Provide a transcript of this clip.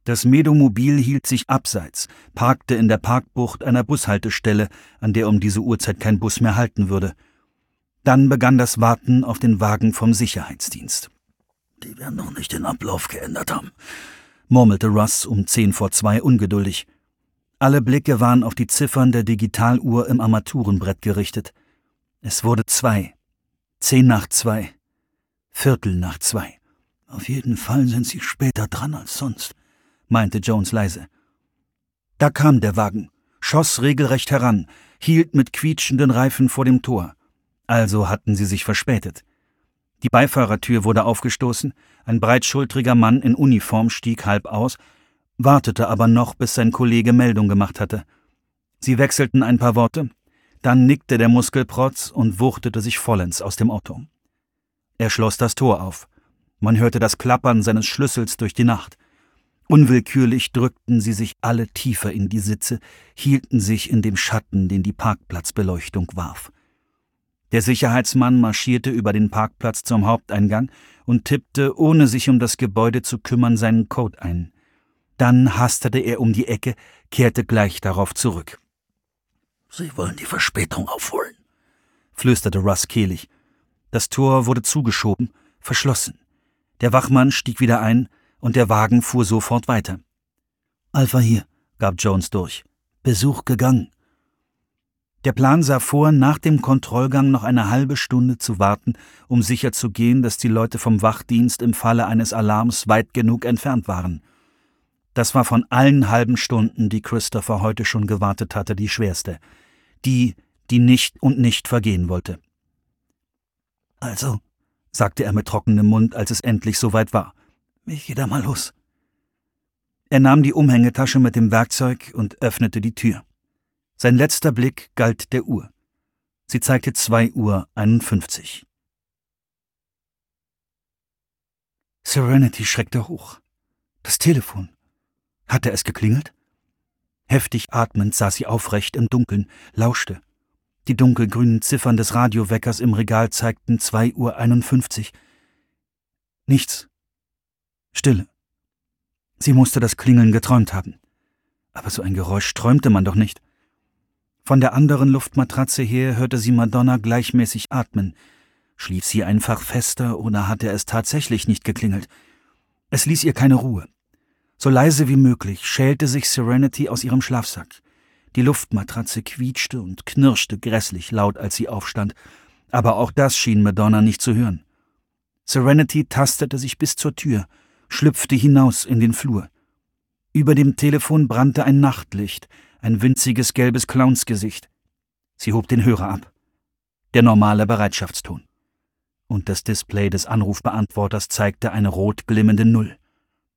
Das Medomobil hielt sich abseits, parkte in der Parkbucht einer Bushaltestelle, an der um diese Uhrzeit kein Bus mehr halten würde. Dann begann das Warten auf den Wagen vom Sicherheitsdienst. »Die werden noch nicht den Ablauf geändert haben«, murmelte Russ um 1:10 ungeduldig. Alle Blicke waren auf die Ziffern der Digitaluhr im Armaturenbrett gerichtet. Es wurde 2, 2:10, 2:15. »Auf jeden Fall sind sie später dran als sonst«, meinte Jones leise. Da kam der Wagen, schoss regelrecht heran, hielt mit quietschenden Reifen vor dem Tor. Also hatten sie sich verspätet. Die Beifahrertür wurde aufgestoßen, ein breitschultriger Mann in Uniform stieg halb aus, wartete aber noch, bis sein Kollege Meldung gemacht hatte. Sie wechselten ein paar Worte, dann nickte der Muskelprotz und wuchtete sich vollends aus dem Auto. Er schloss das Tor auf. Man hörte das Klappern seines Schlüssels durch die Nacht. Unwillkürlich drückten sie sich alle tiefer in die Sitze, hielten sich in dem Schatten, den die Parkplatzbeleuchtung warf. Der Sicherheitsmann marschierte über den Parkplatz zum Haupteingang und tippte, ohne sich um das Gebäude zu kümmern, seinen Code ein. Dann hastete er um die Ecke, kehrte gleich darauf zurück. »Sie wollen die Verspätung aufholen«, flüsterte Russ kehlig. Das Tor wurde zugeschoben, verschlossen. Der Wachmann stieg wieder ein und der Wagen fuhr sofort weiter. »Alpha hier«, gab Jones durch. »Besuch gegangen.« Der Plan sah vor, nach dem Kontrollgang noch eine halbe Stunde zu warten, um sicherzugehen, dass die Leute vom Wachdienst im Falle eines Alarms weit genug entfernt waren. Das war von allen halben Stunden, die Christopher heute schon gewartet hatte, die schwerste. Die nicht vergehen wollte. »Also«, sagte er mit trockenem Mund, als es endlich soweit war. »Ich geh da mal los.« Er nahm die Umhängetasche mit dem Werkzeug und öffnete die Tür. Sein letzter Blick galt der Uhr. Sie zeigte 2:51. Serenity schreckte hoch. Das Telefon. Hatte es geklingelt? Heftig atmend saß sie aufrecht im Dunkeln, lauschte. Die dunkelgrünen Ziffern des Radioweckers im Regal zeigten 2:51. Nichts. Stille. Sie musste das Klingeln geträumt haben. Aber so ein Geräusch träumte man doch nicht. Von der anderen Luftmatratze her hörte sie Madonna gleichmäßig atmen. Schlief sie einfach fester oder hatte es tatsächlich nicht geklingelt? Es ließ ihr keine Ruhe. So leise wie möglich schälte sich Serenity aus ihrem Schlafsack. Die Luftmatratze quietschte und knirschte grässlich laut, als sie aufstand, aber auch das schien Madonna nicht zu hören. Serenity tastete sich bis zur Tür, schlüpfte hinaus in den Flur. Über dem Telefon brannte ein Nachtlicht, ein winziges gelbes Clownsgesicht. Sie hob den Hörer ab. Der normale Bereitschaftston. Und das Display des Anrufbeantworters zeigte eine rot glimmende 0.